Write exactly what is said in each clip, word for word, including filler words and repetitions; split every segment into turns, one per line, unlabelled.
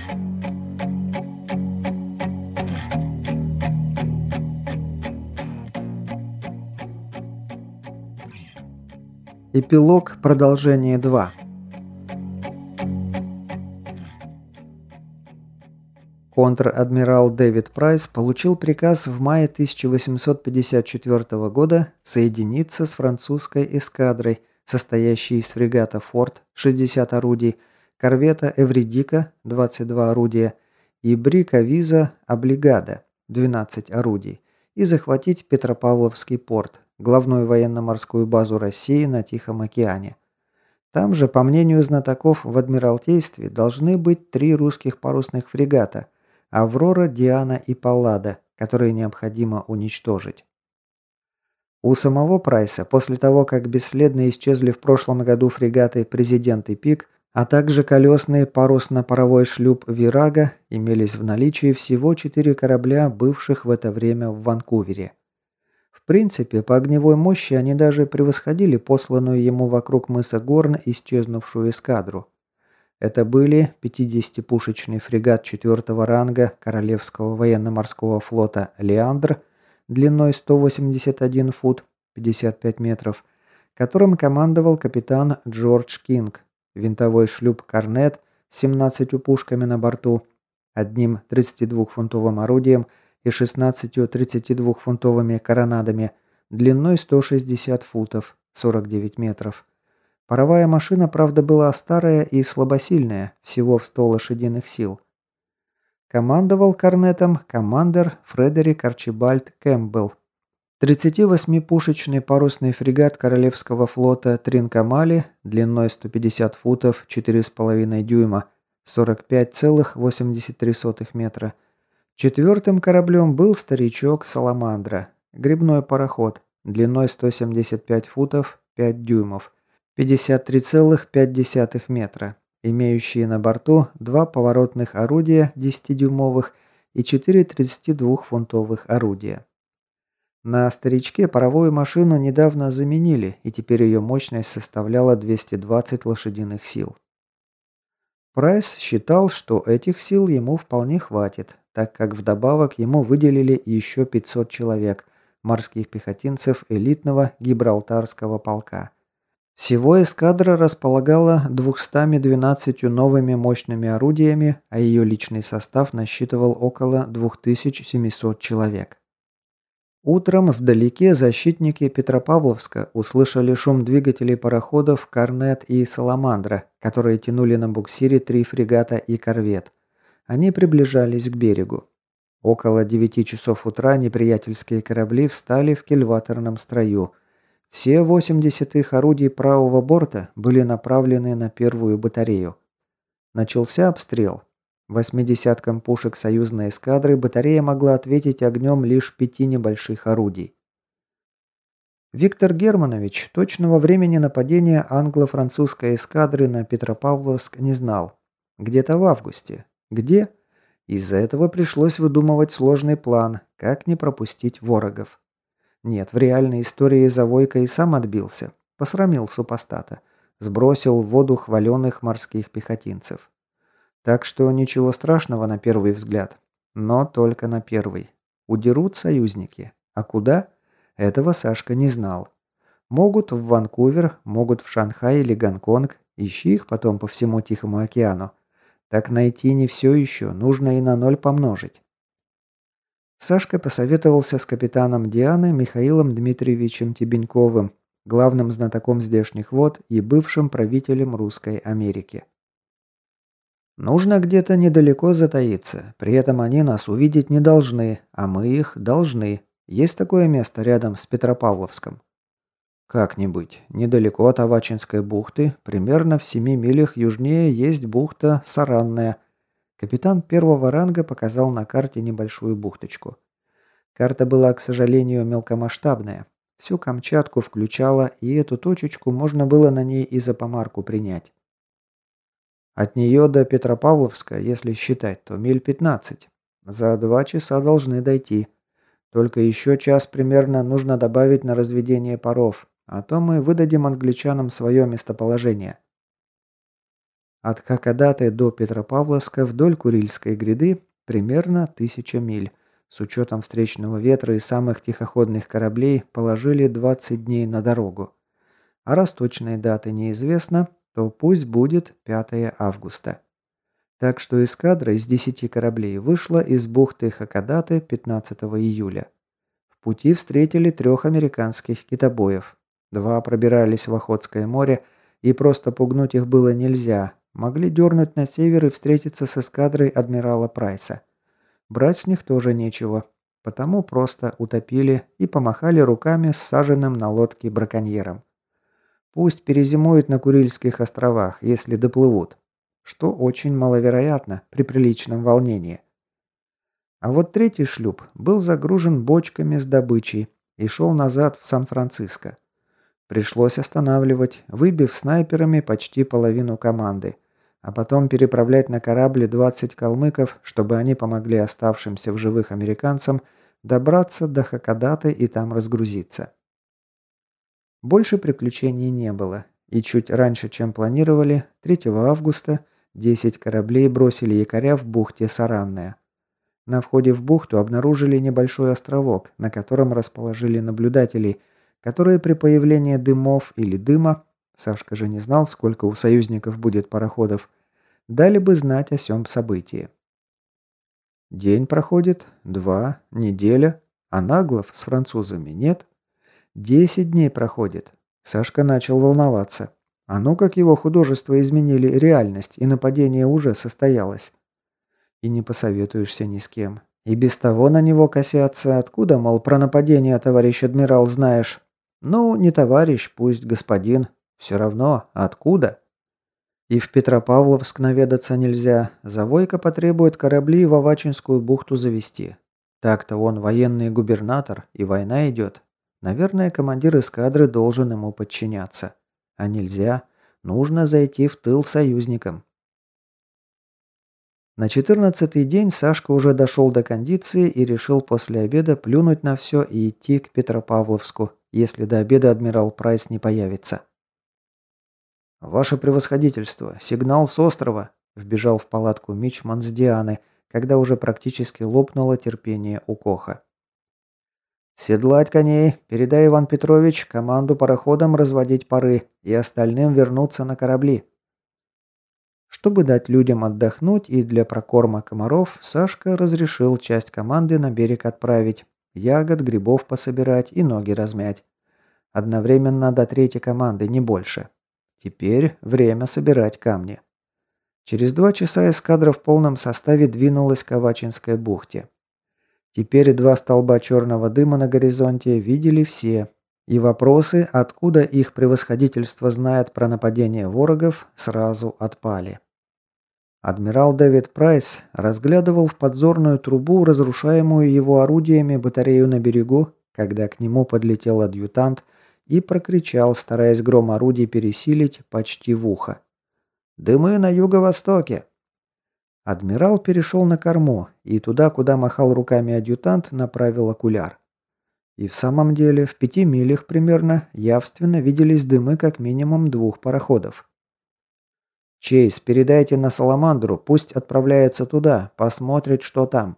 Эпилог. Продолжение два. Контр-адмирал Дэвид Прайс получил приказ в мае тысяча восемьсот пятьдесят четвёртого года соединиться с французской эскадрой, состоящей из фрегата «Форд» шестьдесят орудий, корвета «Эвридика» двадцать два орудия и брика «Виза Облигада» двенадцать орудий, и захватить Петропавловский порт, главную военно-морскую базу России на Тихом океане. Там же, по мнению знатоков в Адмиралтействе, должны быть три русских парусных фрегата – «Аврора», «Диана» и «Паллада», которые необходимо уничтожить. У самого Прайса, после того, как бесследно исчезли в прошлом году фрегаты «Президент» и «Пик», а также колесный парусно-паровой шлюп «Вирага», имелись в наличии всего четыре корабля, бывших в это время в Ванкувере. В принципе, по огневой мощи они даже превосходили посланную ему вокруг мыса Горн исчезнувшую эскадру. Это были пятидесятипушечный фрегат четвертого ранга Королевского военно-морского флота «Леандр» длиной сто восемьдесят один фут пятьдесят пять метров, которым командовал капитан Джордж Кинг, винтовой шлюп «Корнет» с семнадцатью пушками на борту, одним тридцатидвухфунтовым орудием и шестнадцатью тридцатидвухфунтовыми коронадами длиной сто шестьдесят футов сорок девять метров. Паровая машина, правда, была старая и слабосильная, всего в сто лошадиных сил. Командовал корнетом командир Фредерик Арчибальд Кэмпбелл. тридцативосьмипушечный парусный фрегат Королевского флота Тринкомали длиной сто пятьдесят футов четыре с половиной дюйма сорок пять целых восемьдесят три сотых метра. Четвертым кораблем был старичок Саламандра, гребной пароход, длиной сто семьдесят пять футов пять дюймов, пятьдесят три целых пять десятых метра, имеющие на борту два поворотных орудия десятидюймовых и четыре тридцатидвухфунтовых орудия. На старичке паровую машину недавно заменили, и теперь ее мощность составляла двести двадцать лошадиных сил. Прайс считал, что этих сил ему вполне хватит, так как вдобавок ему выделили еще пятьсот человек, морских пехотинцев элитного гибралтарского полка. Всего эскадра располагала двумястами двенадцатью новыми мощными орудиями, а ее личный состав насчитывал около двух тысяч семисот человек. Утром вдалеке защитники Петропавловска услышали шум двигателей пароходов «Корнет» и «Саламандра», которые тянули на буксире три фрегата и корвет. Они приближались к берегу. Около девяти часов утра неприятельские корабли встали в кильваторном строю. Все восемьдесят их орудий правого борта были направлены на первую батарею. Начался обстрел. Восьмидесяткам пушек союзной эскадры батарея могла ответить огнем лишь пяти небольших орудий. Виктор Германович точного времени нападения англо-французской эскадры на Петропавловск не знал. Где-то в августе. Где? Из-за этого пришлось выдумывать сложный план, как не пропустить ворогов. Нет, в реальной истории Завойко и сам отбился. Посрамил супостата. Сбросил в воду хваленых морских пехотинцев. Так что ничего страшного на первый взгляд. Но только на первый. Удерут союзники. А куда? Этого Сашка не знал. Могут в Ванкувер, могут в Шанхай или Гонконг. Ищи их потом по всему Тихому океану. Так найти не все еще, нужно и на ноль помножить. Сашка посоветовался с капитаном Дианы Михаилом Дмитриевичем Тебеньковым, главным знатоком здешних вод и бывшим правителем Русской Америки. Нужно где-то недалеко затаиться, при этом они нас увидеть не должны, а мы их должны. Есть такое место рядом с Петропавловском? Как не быть. Недалеко от Авачинской бухты, примерно в семи милях южнее, есть бухта Саранная. Капитан первого ранга показал на карте небольшую бухточку. Карта была, к сожалению, мелкомасштабная. Всю Камчатку включала, и эту точечку можно было на ней и за помарку принять. От нее до Петропавловска, если считать, то миль пятнадцать. За два часа должны дойти. Только еще час примерно нужно добавить на разведение паров, а то мы выдадим англичанам свое местоположение. От Хакодаты до Петропавловска вдоль Курильской гряды примерно тысяча миль. С учетом встречного ветра и самых тихоходных кораблей положили двадцать дней на дорогу. А раз точной даты неизвестно, то пусть будет пятое августа. Так что эскадра из десяти кораблей вышла из бухты Хакодаты пятнадцатого июля. В пути встретили трех американских китобоев. Два пробирались в Охотское море, и просто пугнуть их было нельзя. Могли дернуть на север и встретиться с эскадрой адмирала Прайса. Брать с них тоже нечего, потому просто утопили и помахали руками с саженным на лодке браконьером. Пусть перезимуют на Курильских островах, если доплывут, что очень маловероятно при приличном волнении. А вот третий шлюп был загружен бочками с добычей и шел назад в Сан-Франциско. Пришлось останавливать, выбив снайперами почти половину команды, а потом переправлять на корабль двадцать калмыков, чтобы они помогли оставшимся в живых американцам добраться до Хакодаты и там разгрузиться. Больше приключений не было, и чуть раньше, чем планировали, третьего августа, десять кораблей бросили якоря в бухте Саранная. На входе в бухту обнаружили небольшой островок, на котором расположили наблюдателей, которые при появлении дымов или дыма, Сашка же не знал, сколько у союзников будет пароходов, дали бы знать о сём событии. День проходит, два, неделя, а наглов с французами нет. Десять дней проходит. Сашка начал волноваться. А ну как его художества изменили реальность, и нападение уже состоялось. И не посоветуешься ни с кем. И без того на него косятся. Откуда, мол, про нападение, товарищ адмирал, знаешь? Ну, не товарищ, пусть господин. Все равно, откуда? И в Петропавловск наведаться нельзя. Завойка потребует корабли в Авачинскую бухту завести. Так-то он военный губернатор, и война идет. Наверное, командир эскадры должен ему подчиняться. А нельзя. Нужно зайти в тыл союзникам. На четырнадцатый день Сашка уже дошел до кондиции и решил после обеда плюнуть на все и идти к Петропавловску, если до обеда адмирал Прайс не появится. «Ваше превосходительство, сигнал с острова!» – вбежал в палатку мичман с Дианы, когда уже практически лопнуло терпение у Коха. «Седлать коней, передай, Иван Петрович, команду пароходам разводить пары и остальным вернуться на корабли». Чтобы дать людям отдохнуть и для прокорма комаров, Сашка разрешил часть команды на берег отправить, ягод, грибов пособирать и ноги размять. Одновременно до третьей команды, не больше. Теперь время собирать камни. Через два часа эскадра в полном составе двинулась к Авачинской бухте. Теперь два столба черного дыма на горизонте видели все, и вопросы, откуда их превосходительство знает про нападение ворогов, сразу отпали. Адмирал Дэвид Прайс разглядывал в подзорную трубу разрушаемую его орудиями батарею на берегу, когда к нему подлетел адъютант и прокричал, стараясь гром орудий пересилить почти в ухо. «Дымы на юго-востоке!» Адмирал перешел на корму, и туда, куда махал руками адъютант, направил окуляр. И в самом деле, в пяти милях примерно, явственно виделись дымы как минимум двух пароходов. «Чейз, передайте на Саламандру, пусть отправляется туда, посмотрит, что там».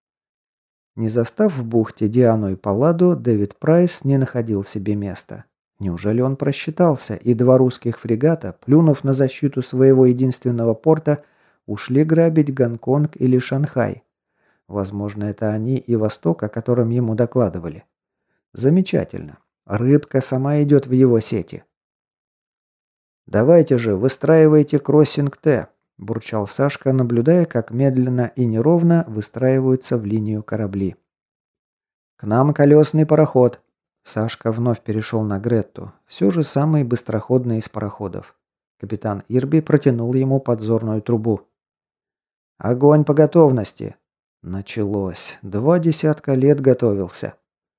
Не застав в бухте Диану и Палладу, Дэвид Прайс не находил себе места. Неужели он просчитался, и два русских фрегата, плюнув на защиту своего единственного порта, ушли грабить Гонконг или Шанхай? Возможно, это они и Восток, о котором ему докладывали. Замечательно. Рыбка сама идет в его сети. «Давайте же, выстраивайте кроссинг Т», – бурчал Сашка, наблюдая, как медленно и неровно выстраиваются в линию корабли. «К нам колесный пароход». Сашка вновь перешел на Гретту, все же самый быстроходный из пароходов. Капитан Ирби протянул ему подзорную трубу. «Огонь по готовности!» Началось. Два десятка лет готовился.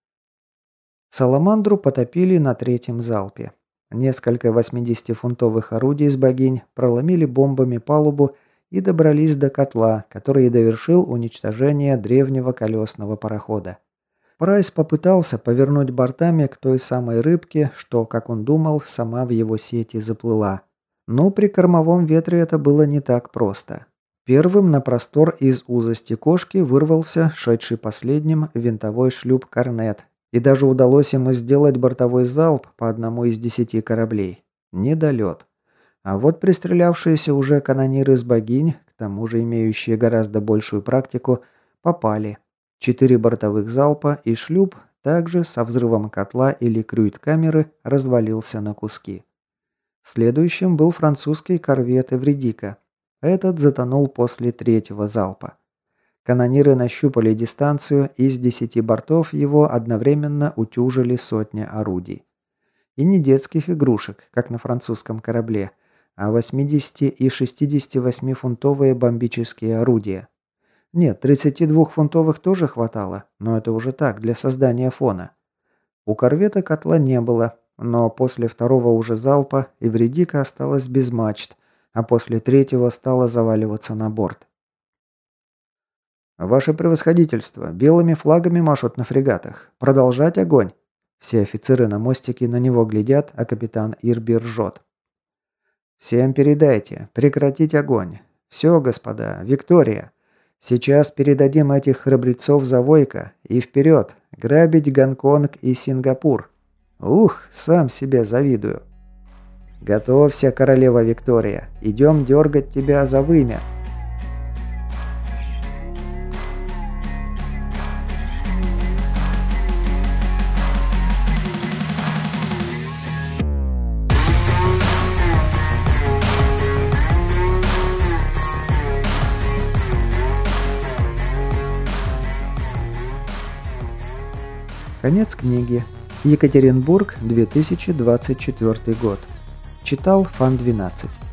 Саламандру потопили на третьем залпе. Несколько восьмидесятифунтовых орудий с богинь проломили бомбами палубу и добрались до котла, который и довершил уничтожение древнего колесного парохода. Прайс попытался повернуть бортами к той самой рыбке, что, как он думал, сама в его сети заплыла. Но при кормовом ветре это было не так просто. Первым на простор из узости кошки вырвался, шедший последним, винтовой шлюп «Корнет», и даже удалось ему сделать бортовой залп по одному из десяти кораблей. Недолет. А вот пристрелявшиеся уже канониры с богинь, к тому же имеющие гораздо большую практику, попали. Четыре бортовых залпа, и шлюп, также со взрывом котла или крюит-камеры, развалился на куски. Следующим был французский корвет «Эвредика». Этот затонул после третьего залпа. Канониры нащупали дистанцию, и с десяти бортов его одновременно утюжили сотня орудий. И не детских игрушек, как на французском корабле, а восьмидесяти- и шестидесятивосьмифунтовые бомбические орудия. Нет, тридцатидвухфунтовых тоже хватало, но это уже так, для создания фона. У корвета котла не было, но после второго уже залпа «Эвредика» осталась без мачт, а после третьего стала заваливаться на борт. «Ваше превосходительство, белыми флагами машут на фрегатах. Продолжать огонь!» Все офицеры на мостике на него глядят, а капитан Ирби ржет. «Всем передайте, прекратить огонь. Все, господа, Виктория. Сейчас передадим этих храбрецов за Войко и вперед, грабить Гонконг и Сингапур. Ух, сам себе завидую. Готовься, королева Виктория, идем дергать тебя за вымя». Конец книги. Екатеринбург, две тысячи двадцать четвёртый год. Читал Фан двенадцать.